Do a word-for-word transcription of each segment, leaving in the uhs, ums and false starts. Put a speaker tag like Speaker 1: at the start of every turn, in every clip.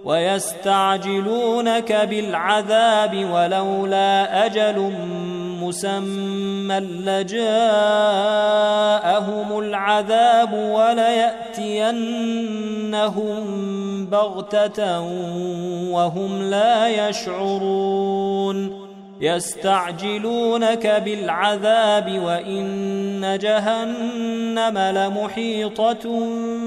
Speaker 1: ويستعجلونك بالعذاب ولولا أجل مسمى لجاءهم العذاب وليأتينهم بغتة وهم لا يشعرون يستعجلونك بالعذاب وإن جهنم لمحيطة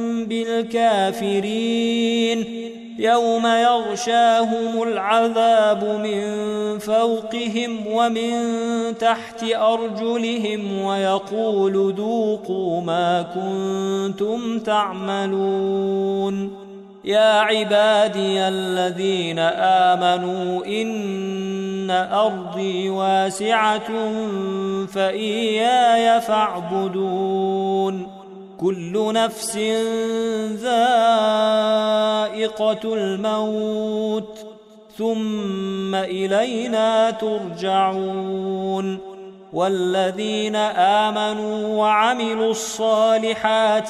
Speaker 1: بالكافرين يوم يغشاهم العذاب من فوقهم ومن تحت أرجلهم ويقول ذوقوا ما كنتم تعملون يا عبادي الذين آمنوا إن أرضي واسعة فإياي فاعبدون كل نفس ذائقة الموت ثم إلينا ترجعون والذين آمنوا وعملوا الصالحات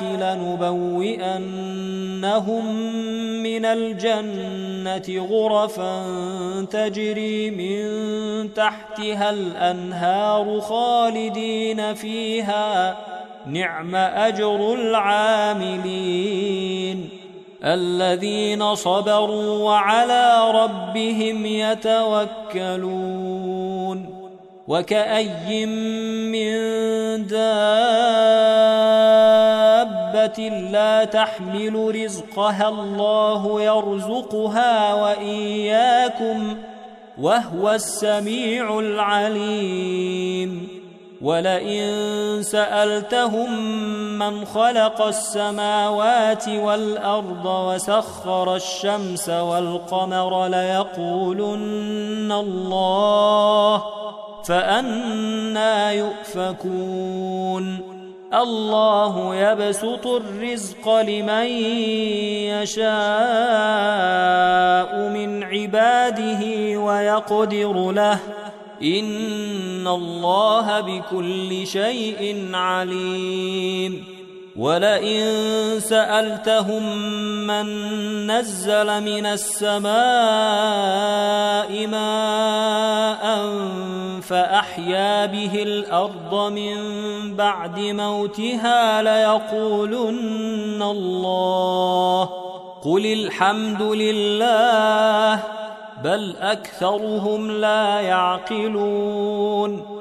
Speaker 1: لنبوئنهم من الجنة غرفا تجري من تحتها الأنهار خالدين فيها نعم أجر العاملين الذين صبروا وعلى ربهم يتوكلون وكأي من دابة لا تحمل رزقها الله يرزقها وإياكم وهو السميع العليم ولئن سألتهم من خلق السماوات والأرض وسخر الشمس والقمر ليقولن الله فأنى يؤفكون الله يبسط الرزق لمن يشاء من عباده ويقدر له إن الله بكل شيء عليم ولئن سألتهم من نزل من السماء ماء فأحيا به الأرض من بعد موتها ليقولن الله قل الحمد لله بل أكثرهم لا يعقلون